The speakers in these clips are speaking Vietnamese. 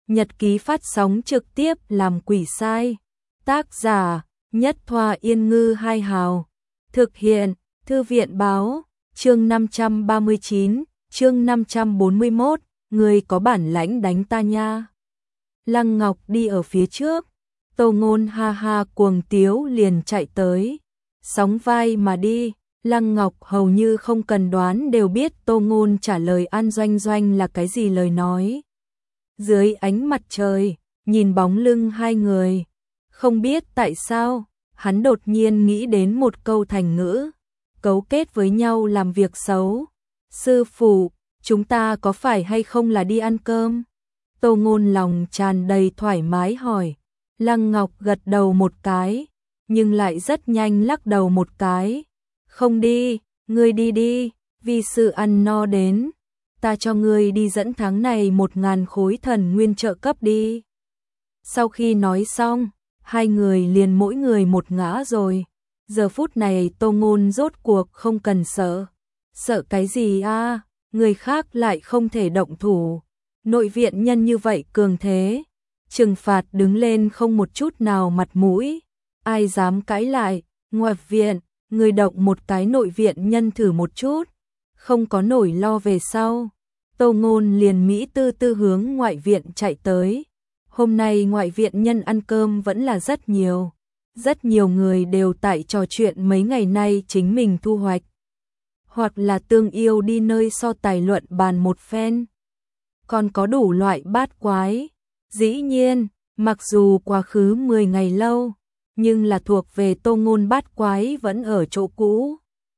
nhật ký phát sóng trực tiếp làm quỷ sai. Tác giả, Nhất Thoa Yên Ngư Hai Hào. Thực hiện, Thư viện Báo. Chương 539, chương 541, người có bản lãnh đánh ta nha. Lăng Ngọc đi ở phía trước, Tô Ngôn ha ha cuồng tiếu liền chạy tới, sóng vai mà đi. Lăng Ngọc hầu như không cần đoán đều biết Tô Ngôn trả lời An Doanh Doanh là cái gì lời nói. Dưới ánh mặt trời, nhìn bóng lưng hai người, không biết tại sao, hắn đột nhiên nghĩ đến một câu thành ngữ, cấu kết với nhau làm việc xấu. Sư phụ, chúng ta có phải hay không là đi ăn cơm? Tô Ngôn lòng tràn đầy thoải mái hỏi. Lăng Ngọc gật đầu một cái, nhưng lại rất nhanh lắc đầu một cái. Không đi, ngươi đi đi, vì sự ăn no đến. Ta cho ngươi đi dẫn tháng này 1000 khối thần nguyên trợ cấp đi. Sau khi nói xong, hai người liền mỗi người một ngã rồi. Giờ phút này Tô Ngôn rốt cuộc không cần sợ. Sợ cái gì a? Người khác lại không thể động thủ. Nội viện nhân như vậy cường thế, trừng phạt đứng lên không một chút nào mặt mũi. Ai dám cãi lại? Ngoại viện, người động một cái nội viện nhân thử một chút, không có nổi lo về sau. Tô Ngôn liền mỹ tư tư hướng ngoại viện chạy tới. Hôm nay ngoại viện nhân ăn cơm vẫn là rất nhiều. Rất nhiều người đều tại trò chuyện mấy ngày nay chính mình thu hoạch, hoặc là tương yêu đi nơi so tài luận bàn một phen. Còn có đủ loại bát quái. Dĩ nhiên, mặc dù quá khứ 10 ngày lâu, nhưng là thuộc về Tô Ngôn bát quái vẫn ở chỗ cũ.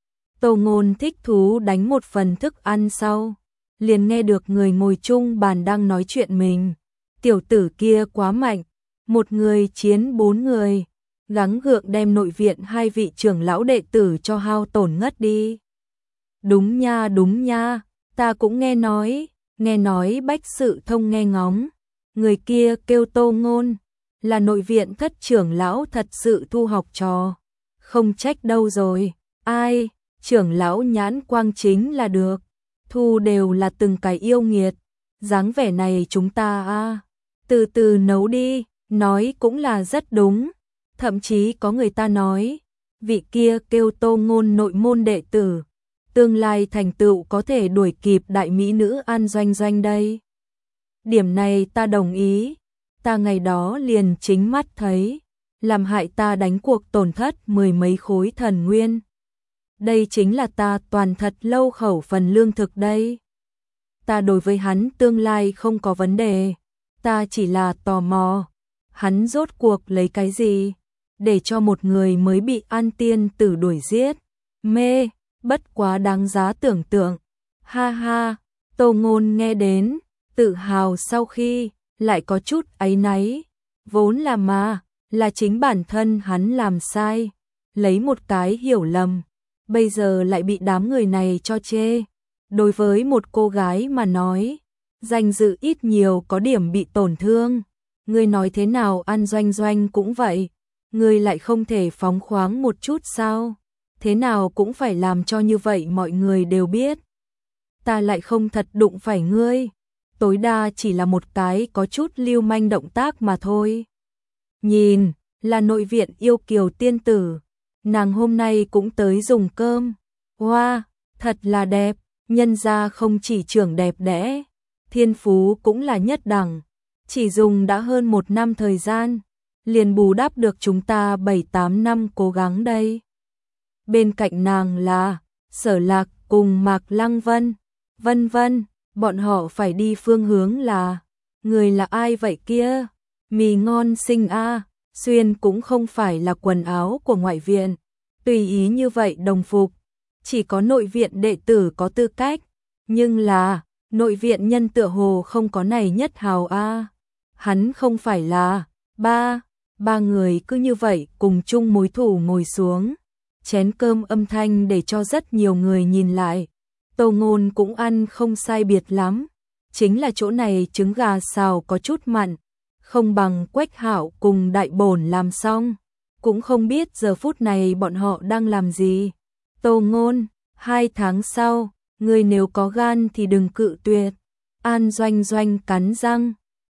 Tô Ngôn thích thú đánh một phần thức ăn sau, liền nghe được người ngồi chung bàn đang nói chuyện mình. Tiểu tử kia quá mạnh, một người chiến 4 người, gắng gượng đem nội viện 2 vị trưởng lão đệ tử cho hao tổn ngất đi. Đúng nha, ta cũng nghe nói bách sự thông nghe ngóng. Người kia kêu Tô Ngôn, là nội viện thất trưởng lão thật sự thu học trò. Không trách đâu rồi, ai, trưởng lão nhãn quang chính là được. Thu đều là từng cái yêu nghiệt, dáng vẻ này chúng ta từ từ nấu đi, nói cũng là rất đúng. Thậm chí có người ta nói, vị kia kêu Tô Ngôn nội môn đệ tử, tương lai thành tựu có thể đuổi kịp đại mỹ nữ An Doanh Doanh đây. Điểm này ta đồng ý, ta ngày đó liền chính mắt thấy, làm hại ta đánh cuộc tổn thất 10 mấy khối thần nguyên. Đây chính là ta toàn thật lâu khẩu phần lương thực đây. Ta đối với hắn tương lai không có vấn đề, ta chỉ là tò mò, hắn rốt cuộc lấy cái gì, để cho một người mới bị An Tiên Tử đuổi giết. Mê, bất quá đáng giá tưởng tượng. Ha ha, Tô Ngôn nghe đến, tự hào sau khi, lại có chút áy náy. Vốn là chính bản thân hắn làm sai, lấy một cái hiểu lầm, bây giờ lại bị đám người này cho chê. Đối với một cô gái mà nói, danh dự ít nhiều có điểm bị tổn thương. Ngươi nói thế nào An Doanh Doanh cũng vậy, ngươi lại không thể phóng khoáng một chút sao? Thế nào cũng phải làm cho như vậy mọi người đều biết. Ta lại không thật đụng phải ngươi, tối đa chỉ là một cái có chút lưu manh động tác mà thôi. Nhìn, là nội viện yêu kiều tiên tử, nàng hôm nay cũng tới dùng cơm. Wow, thật là đẹp, nhân gia không chỉ trưởng đẹp đẽ, thiên phú cũng là nhất đẳng, chỉ dùng đã hơn 1 năm thời gian, liền bù đắp được chúng ta 7-8 năm cố gắng đây. Bên cạnh nàng là Sở Lạc cùng Mạc Lăng Vân, vân vân, bọn họ phải đi phương hướng là, người là ai vậy kia? Mì ngon xinh xuyên cũng không phải là quần áo của ngoại viện, tùy ý như vậy đồng phục, chỉ có nội viện đệ tử có tư cách, nhưng là, nội viện nhân tựa hồ không có này nhất hào hắn không phải là, ba người cứ như vậy cùng chung mối thù ngồi xuống. Chén cơm âm thanh để cho rất nhiều người nhìn lại. Tô Ngôn cũng ăn không sai biệt lắm, chính là chỗ này trứng gà xào có chút mặn, không bằng Quách Hạo cùng Đại Bổn làm xong, cũng không biết giờ phút này bọn họ đang làm gì. Tô Ngôn, 2 tháng sau, ngươi nếu có gan thì đừng cự tuyệt. An Doanh Doanh cắn răng,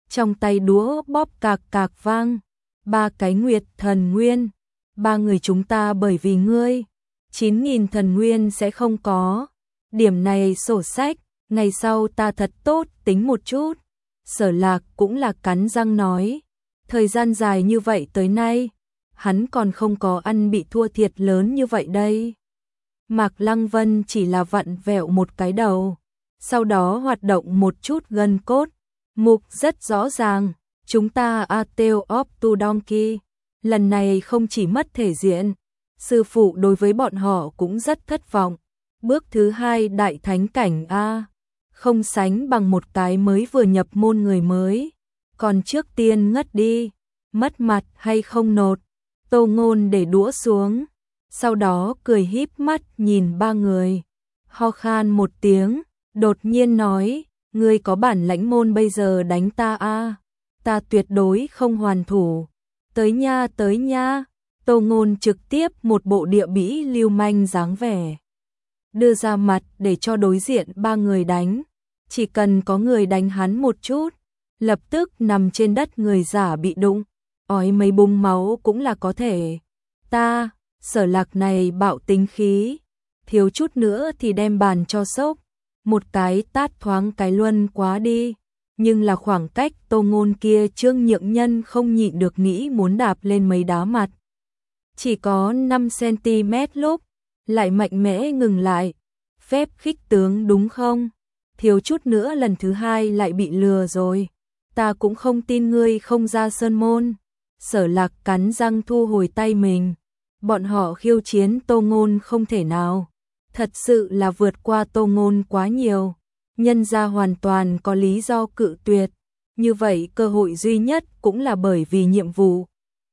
trong tay đũa bóp cạc cạc vang. 3 cái nguyệt thần nguyên, 3 người chúng ta bởi vì ngươi, 9.000 thần nguyên sẽ không có. Điểm này sổ sách, ngày sau ta thật tốt tính một chút. Sở Lạc cũng là cắn răng nói, thời gian dài như vậy tới nay, hắn còn không có ăn bị thua thiệt lớn như vậy đây. Mạc Lăng Vân chỉ là vặn vẹo một cái đầu, sau đó hoạt động một chút gân cốt, mục rất rõ ràng, chúng ta A Tale of Two Donkey, lần này không chỉ mất thể diện, sư phụ đối với bọn họ cũng rất thất vọng. Bước thứ 2 đại thánh cảnh A, không sánh bằng một cái mới vừa nhập môn người mới, còn trước tiên ngất đi, mất mặt hay không nột. Tô Ngôn để đũa xuống, sau đó cười híp mắt nhìn 3 người, ho khan một tiếng, đột nhiên nói, ngươi có bản lãnh môn bây giờ đánh ta a, ta tuyệt đối không hoàn thủ. Tới nha. Tô Ngôn trực tiếp một bộ địa bĩ lưu manh dáng vẻ, đưa ra mặt để cho đối diện 3 người đánh, chỉ cần có người đánh hắn một chút, lập tức nằm trên đất người giả bị đụng, ói mấy búng máu cũng là có thể. Ta, Sở Lạc này bạo tính khí, thiếu chút nữa thì đem bàn cho sốc, một cái tát thoáng cái luân quá đi, nhưng là khoảng cách Tô Ngôn kia Trương Nhượng Nhân không nhịn được nghĩ muốn đạp lên mấy đá mặt. Chỉ có 5 cm lúc, lại mạnh mẽ ngừng lại, phép khích tướng đúng không? Thiếu chút nữa lần thứ 2 lại bị lừa rồi, ta cũng không tin ngươi không ra sơn môn. Sở Lạc cắn răng thu hồi tay mình, bọn họ khiêu chiến Tô Ngôn không thể nào, thật sự là vượt qua Tô Ngôn quá nhiều, nhân ra hoàn toàn có lý do cự tuyệt, như vậy cơ hội duy nhất cũng là bởi vì nhiệm vụ.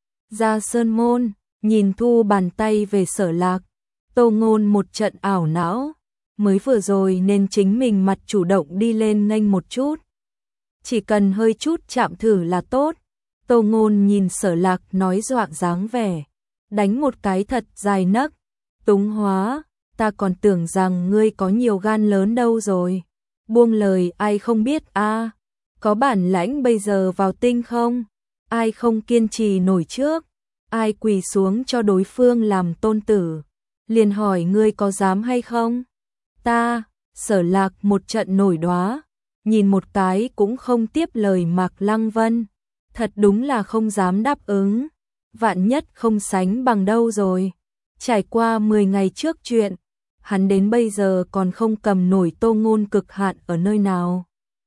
Ra sơn môn, nhìn thu bàn tay về Sở Lạc, Tô Ngôn một trận ảo não, mới vừa rồi nên chính mình mặt chủ động đi lên nghênh một chút. Chỉ cần hơi chút chạm thử là tốt. Tô Ngôn nhìn Sở Lạc nói dọa dáng vẻ, đánh một cái thật dài nấc, túng hóa, ta còn tưởng rằng ngươi có nhiều gan lớn đâu rồi. Buông lời ai không biết a, có bản lãnh bây giờ vào tinh không, ai không kiên trì nổi trước, ai quỳ xuống cho đối phương làm tôn tử, liền hỏi ngươi có dám hay không. Ta, Sở Lạc một trận nổi đoá, nhìn một cái cũng không tiếp lời Mạc Lăng Vân, thật đúng là không dám đáp ứng, vạn nhất không sánh bằng đâu rồi. Trải qua 10 ngày trước chuyện, hắn đến bây giờ còn không cầm nổi Tô Ngôn cực hạn ở nơi nào.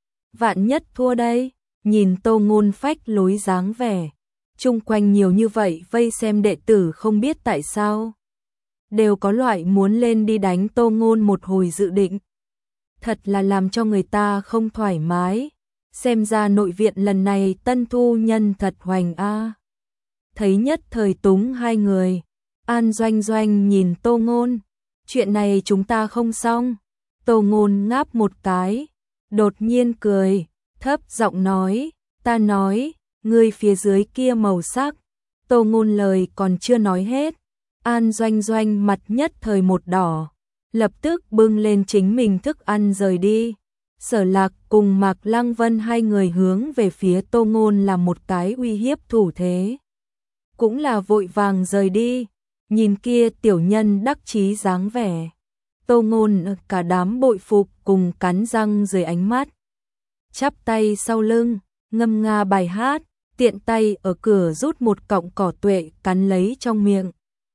Vạn nhất thua đây, nhìn Tô Ngôn phách lối dáng vẻ, chung quanh nhiều như vậy vây xem đệ tử không biết tại sao, đều có loại muốn lên đi đánh Tô Ngôn một hồi dự định. Thật là làm cho người ta không thoải mái, xem ra nội viện lần này tân thu nhân thật hoành a. Thấy nhất thời túng 2 người, An Doanh Doanh nhìn Tô Ngôn, chuyện này chúng ta không xong. Tô Ngôn ngáp một cái, đột nhiên cười, thấp giọng nói, ta nói, ngươi phía dưới kia màu sắc. Tô Ngôn lời còn chưa nói hết, An Doanh Doanh mặt nhất thời một đỏ, lập tức bưng lên chính mình thức ăn rời đi. Sở Lạc cùng Mạc Lăng Vân 2 người hướng về phía Tô Ngôn làm một cái uy hiếp thủ thế, cũng là vội vàng rời đi. Nhìn kia tiểu nhân đắc chí dáng vẻ, Tô Ngôn cả đám bội phục cùng cắn răng dưới ánh mắt, chắp tay sau lưng, ngâm nga bài hát, tiện tay ở cửa rút một cọng cỏ tuệ cắn lấy trong miệng.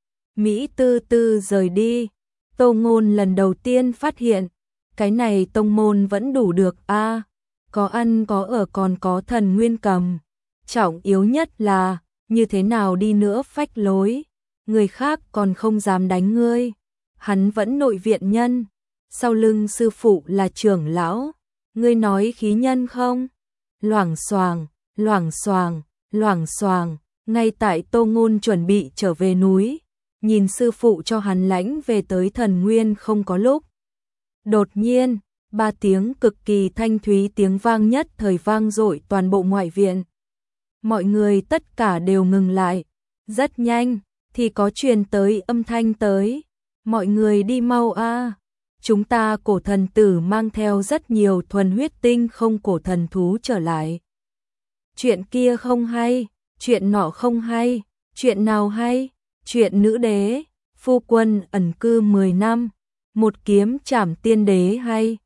Mỹ tư tư rời đi. Tô Ngôn lần đầu tiên phát hiện, cái này tông môn vẫn đủ được a, có ăn có ở còn có thần nguyên cầm. Trọng yếu nhất là, như thế nào đi nữa phách lối, người khác còn không dám đánh ngươi. Hắn vẫn nội viện nhân, sau lưng sư phụ là trưởng lão, ngươi nói khí nhân không? Loảng xoàng, loảng xoàng, loảng xoàng, ngay tại Tô Ngôn chuẩn bị trở về núi, nhìn sư phụ cho hắn lãnh về tới thần nguyên không có lúc. Đột nhiên, 3 tiếng cực kỳ thanh thúy tiếng vang nhất thời vang dội toàn bộ ngoại viện. Mọi người tất cả đều ngừng lại, rất nhanh thì có truyền tới âm thanh tới, mọi người đi mau a, chúng ta cổ thần tử mang theo rất nhiều thuần huyết tinh không cổ thần thú trở lại. chuyện kia không hay, chuyện nọ không hay, chuyện nào hay, chuyện nữ đế, phu quân ẩn cư 10 năm, một kiếm trảm tiên đế hay,